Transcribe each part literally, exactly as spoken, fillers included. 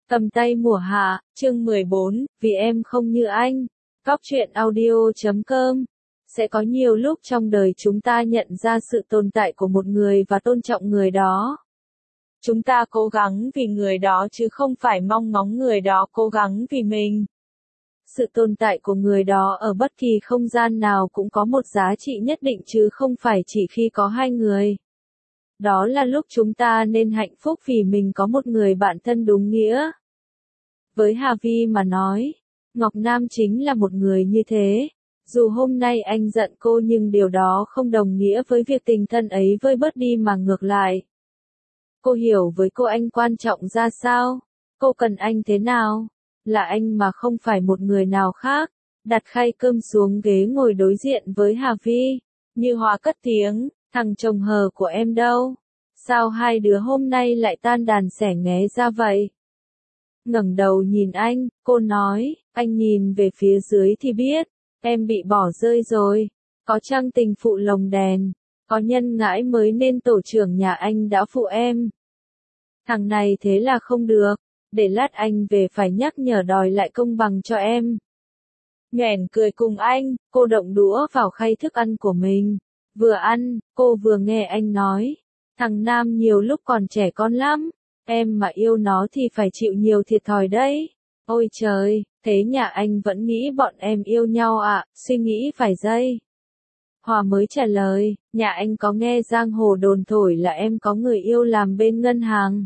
Cầm tay mùa hạ, chương mười bốn, vì em không như anh. Cóc truyện audio chấm com. Sẽ có nhiều lúc trong đời chúng ta nhận ra sự tồn tại của một người và tôn trọng người đó. Chúng ta cố gắng vì người đó chứ không phải mong ngóng người đó cố gắng vì mình. Sự tồn tại của người đó ở bất kỳ không gian nào cũng có một giá trị nhất định chứ không phải chỉ khi có hai người. Đó là lúc chúng ta nên hạnh phúc vì mình có một người bạn thân đúng nghĩa. Với Hà Vi mà nói, Ngọc Nam chính là một người như thế. Dù hôm nay anh giận cô nhưng điều đó không đồng nghĩa với việc tình thân ấy vơi bớt đi mà ngược lại. Cô hiểu với cô anh quan trọng ra sao, cô cần anh thế nào, là anh mà không phải một người nào khác. Đặt khay cơm xuống ghế ngồi đối diện với Hà Vi, Như Hòa cất tiếng, thằng chồng hờ của em đâu? Sao hai đứa hôm nay lại tan đàn xẻ nghé ra vậy? Ngẩng đầu nhìn anh, cô nói, anh nhìn về phía dưới thì biết, em bị bỏ rơi rồi. Có Trăng Tình phụ lồng đèn, có Nhân Ngãi mới nên tổ trưởng nhà anh đã phụ em. Thằng này thế là không được, để lát anh về phải nhắc nhở đòi lại công bằng cho em. Nhoẻn cười cùng anh, cô động đũa vào khay thức ăn của mình. Vừa ăn, cô vừa nghe anh nói, thằng Nam nhiều lúc còn trẻ con lắm. Em mà yêu nó thì phải chịu nhiều thiệt thòi đấy. Ôi trời, thế nhà anh vẫn nghĩ bọn em yêu nhau ạ, à? Suy nghĩ vài giây. Hòa mới trả lời, nhà anh có nghe giang hồ đồn thổi là em có người yêu làm bên ngân hàng.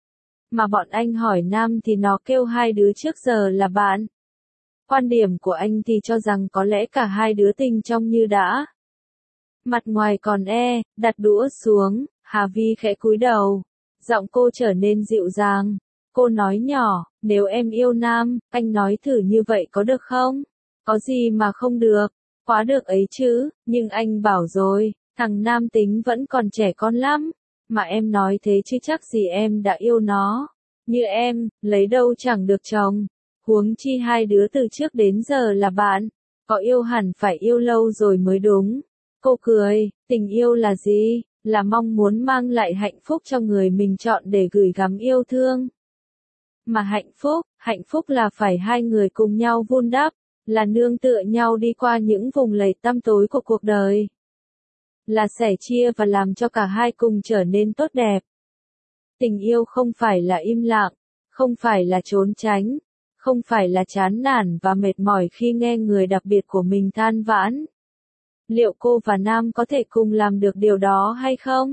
Mà bọn anh hỏi Nam thì nó kêu hai đứa trước giờ là bạn. Quan điểm của anh thì cho rằng có lẽ cả hai đứa tình trong như đã. Mặt ngoài còn e, đặt đũa xuống, Hà Vi khẽ cúi đầu. Giọng cô trở nên dịu dàng. Cô nói nhỏ, nếu em yêu Nam, anh nói thử như vậy có được không? Có gì mà không được? Quá được ấy chứ, nhưng anh bảo rồi, thằng Nam tính vẫn còn trẻ con lắm. Mà em nói thế chứ chắc gì em đã yêu nó. Như em, lấy đâu chẳng được chồng. Huống chi hai đứa từ trước đến giờ là bạn. Có yêu hẳn phải yêu lâu rồi mới đúng. Cô cười, tình yêu là gì? Là mong muốn mang lại hạnh phúc cho người mình chọn để gửi gắm yêu thương. Mà hạnh phúc, hạnh phúc là phải hai người cùng nhau vun đắp, là nương tựa nhau đi qua những vùng lầy tăm tối của cuộc đời. Là sẻ chia và làm cho cả hai cùng trở nên tốt đẹp. Tình yêu không phải là im lặng, không phải là trốn tránh, không phải là chán nản và mệt mỏi khi nghe người đặc biệt của mình than vãn. Liệu cô và Nam có thể cùng làm được điều đó hay không?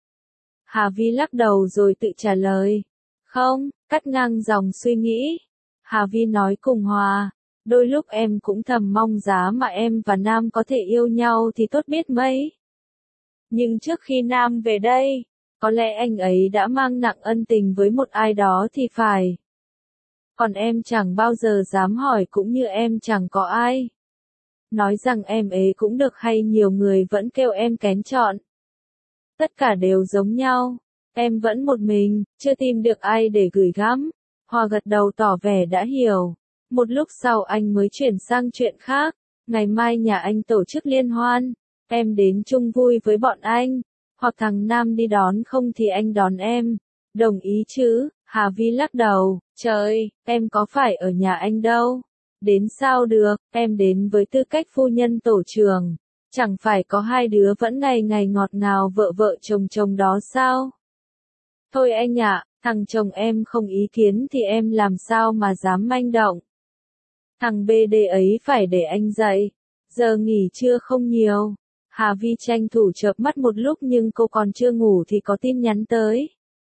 Hà Vi lắc đầu rồi tự trả lời. Không, cắt ngang dòng suy nghĩ. Hà Vi nói cùng Hòa. Đôi lúc em cũng thầm mong giá mà em và Nam có thể yêu nhau thì tốt biết mấy. Nhưng trước khi Nam về đây, có lẽ anh ấy đã mang nặng ân tình với một ai đó thì phải. Còn em chẳng bao giờ dám hỏi cũng như em chẳng có ai. Nói rằng em ấy cũng được hay nhiều người vẫn kêu em kén chọn. Tất cả đều giống nhau. Em vẫn một mình, chưa tìm được ai để gửi gắm. Hòa gật đầu tỏ vẻ đã hiểu. Một lúc sau anh mới chuyển sang chuyện khác. Ngày mai nhà anh tổ chức liên hoan. Em đến chung vui với bọn anh. Hoặc thằng Nam đi đón không thì anh đón em. Đồng ý chứ? Hà Vi lắc đầu. Trời, em có phải ở nhà anh đâu. Đến sao được, em đến với tư cách phu nhân tổ trưởng. Chẳng phải có hai đứa vẫn ngày ngày ngọt ngào vợ vợ chồng chồng đó sao? Thôi anh ạ, thằng chồng em không ý kiến thì em làm sao mà dám manh động. Thằng bê đê ấy phải để anh dạy. Giờ nghỉ trưa không nhiều. Hà Vi tranh thủ chợp mắt một lúc nhưng cô còn chưa ngủ thì có tin nhắn tới.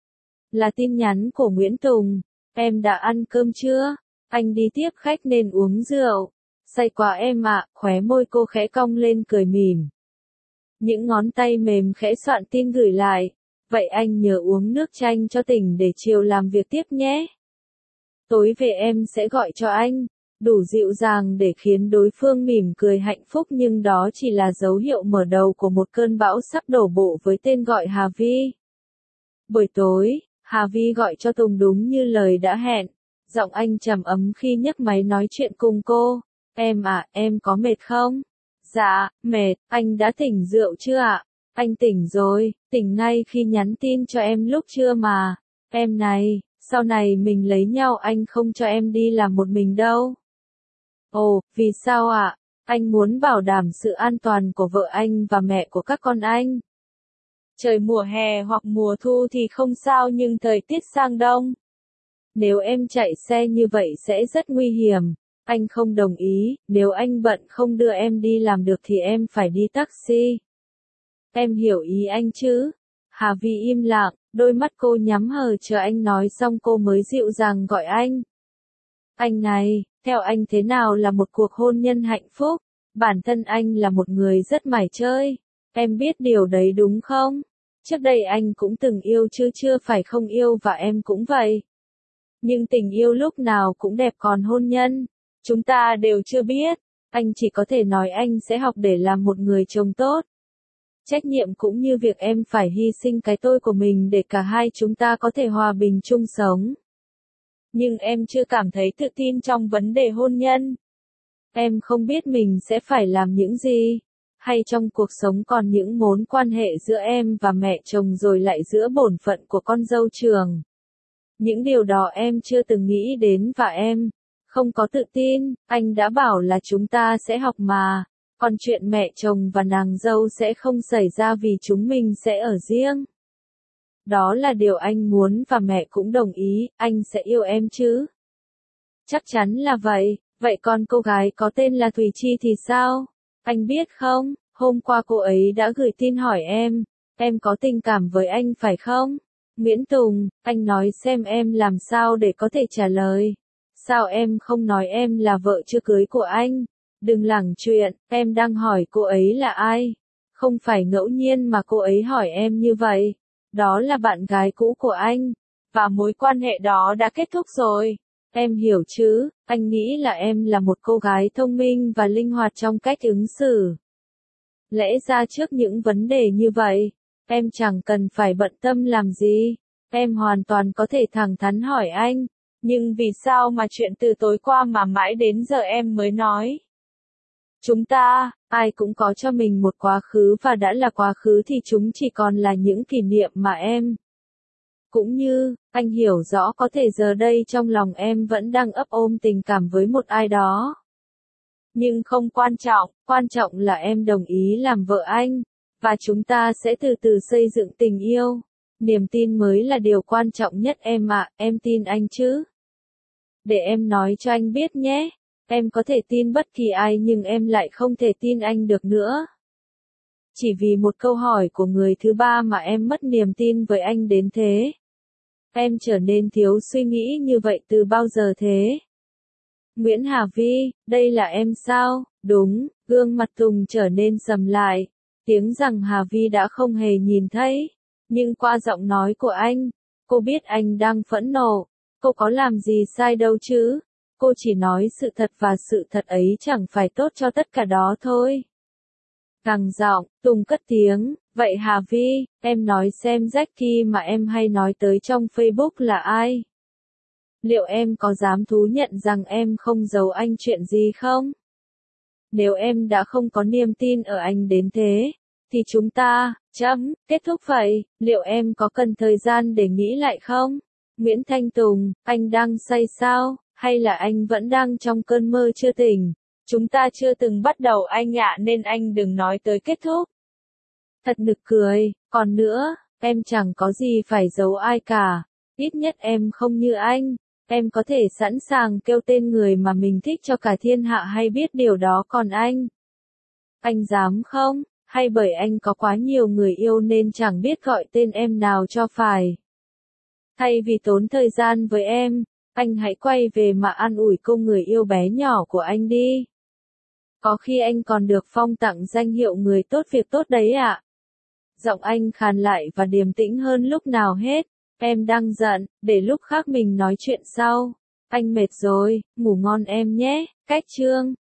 Là tin nhắn của Nguyễn Tùng. Em đã ăn cơm chưa? Anh đi tiếp khách nên uống rượu. Say quá em ạ, khóe môi cô khẽ cong lên cười mỉm. Những ngón tay mềm khẽ soạn tin gửi lại. Vậy anh nhớ uống nước chanh cho tỉnh để chiều làm việc tiếp nhé. Tối về em sẽ gọi cho anh. Đủ dịu dàng để khiến đối phương mỉm cười hạnh phúc nhưng đó chỉ là dấu hiệu mở đầu của một cơn bão sắp đổ bộ với tên gọi Hà Vi. Buổi tối, Hà Vi gọi cho Tùng đúng như lời đã hẹn. Giọng anh trầm ấm khi nhấc máy nói chuyện cùng cô. Em à, em có mệt không? Dạ, mệt, anh đã tỉnh rượu chưa ạ? Anh tỉnh rồi, tỉnh ngay khi nhắn tin cho em lúc trưa mà. Em này, Sau này mình lấy nhau anh không cho em đi làm một mình đâu. Ồ, vì sao ạ? Anh muốn bảo đảm sự an toàn của vợ anh và mẹ của các con anh. Trời mùa hè hoặc mùa thu thì không sao nhưng thời tiết sang đông. Nếu em chạy xe như vậy sẽ rất nguy hiểm. Anh không đồng ý, nếu anh bận không đưa em đi làm được thì em phải đi taxi. Em hiểu ý anh chứ? Hà Vi im lặng, đôi mắt cô nhắm hờ chờ anh nói xong cô mới dịu dàng gọi anh. Anh này, theo anh thế nào là một cuộc hôn nhân hạnh phúc? Bản thân anh là một người rất mải chơi. Em biết điều đấy đúng không? Trước đây anh cũng từng yêu chứ chưa phải không yêu và em cũng vậy. Nhưng tình yêu lúc nào cũng đẹp còn hôn nhân. Chúng ta đều chưa biết. Anh chỉ có thể nói anh sẽ học để làm một người chồng tốt. Trách nhiệm cũng như việc em phải hy sinh cái tôi của mình để cả hai chúng ta có thể hòa bình chung sống. Nhưng em chưa cảm thấy tự tin trong vấn đề hôn nhân. Em không biết mình sẽ phải làm những gì. Hay trong cuộc sống còn những mối quan hệ giữa em và mẹ chồng rồi lại giữa bổn phận của con dâu trường. Những điều đó em chưa từng nghĩ đến và em không có tự tin. Anh đã bảo là chúng ta sẽ học mà. Còn chuyện mẹ chồng và nàng dâu sẽ không xảy ra vì chúng mình sẽ ở riêng. Đó là điều anh muốn và mẹ cũng đồng ý, anh sẽ yêu em chứ? Chắc chắn là vậy, vậy còn cô gái có tên là Thùy Chi thì sao? Anh biết không, hôm qua cô ấy đã gửi tin hỏi em, em có tình cảm với anh phải không? Nguyễn Tùng, anh nói xem em làm sao để có thể trả lời. Sao em không nói em là vợ chưa cưới của anh? Đừng lảng chuyện, em đang hỏi cô ấy là ai? Không phải ngẫu nhiên mà cô ấy hỏi em như vậy. Đó là bạn gái cũ của anh. Và mối quan hệ đó đã kết thúc rồi. Em hiểu chứ, anh nghĩ là em là một cô gái thông minh và linh hoạt trong cách ứng xử. Lẽ ra trước những vấn đề như vậy, em chẳng cần phải bận tâm làm gì. Em hoàn toàn có thể thẳng thắn hỏi anh. Nhưng vì sao mà chuyện từ tối qua mà mãi đến giờ em mới nói? Chúng ta, ai cũng có cho mình một quá khứ và đã là quá khứ thì chúng chỉ còn là những kỷ niệm mà em. Cũng như, anh hiểu rõ có thể giờ đây trong lòng em vẫn đang ấp ôm tình cảm với một ai đó. Nhưng không quan trọng, quan trọng là em đồng ý làm vợ anh, và chúng ta sẽ từ từ xây dựng tình yêu. Niềm tin mới là điều quan trọng nhất em ạ, em tin anh chứ? Để em nói cho anh biết nhé. Em có thể tin bất kỳ ai nhưng em lại không thể tin anh được nữa. Chỉ vì một câu hỏi của người thứ ba mà em mất niềm tin với anh đến thế. Em trở nên thiếu suy nghĩ như vậy từ bao giờ thế? Nguyễn Hà Vi, đây là em sao? Đúng, gương mặt Tùng trở nên sầm lại. Tiếng rằng Hà Vi đã không hề nhìn thấy. Nhưng qua giọng nói của anh, cô biết anh đang phẫn nộ. Cô có làm gì sai đâu chứ? Cô chỉ nói sự thật và sự thật ấy chẳng phải tốt cho tất cả đó thôi. Gằn giọng, Tùng cất tiếng, vậy Hà Vi, em nói xem Jackie mà em hay nói tới trong Facebook là ai? Liệu em có dám thú nhận rằng em không giấu anh chuyện gì không? Nếu em đã không có niềm tin ở anh đến thế, thì chúng ta, chấm, kết thúc vậy, liệu em có cần thời gian để nghĩ lại không? Nguyễn Thanh Tùng, anh đang say sao? Hay là anh vẫn đang trong cơn mơ chưa tỉnh? Chúng ta chưa từng bắt đầu anh ạ nên anh đừng nói tới kết thúc. Thật nực cười, còn nữa, em chẳng có gì phải giấu ai cả. Ít nhất em không như anh. Em có thể sẵn sàng kêu tên người mà mình thích cho cả thiên hạ hay biết điều đó còn anh. Anh dám không? Hay bởi anh có quá nhiều người yêu nên chẳng biết gọi tên em nào cho phải. Thay vì tốn thời gian với em, anh hãy quay về mà an ủi cô người yêu bé nhỏ của anh đi. Có khi anh còn được phong tặng danh hiệu người tốt việc tốt đấy ạ. Giọng anh khàn lại và điềm tĩnh hơn lúc nào hết. Em đang giận, để lúc khác mình nói chuyện sau. Anh mệt rồi, ngủ ngon em nhé. Cách chương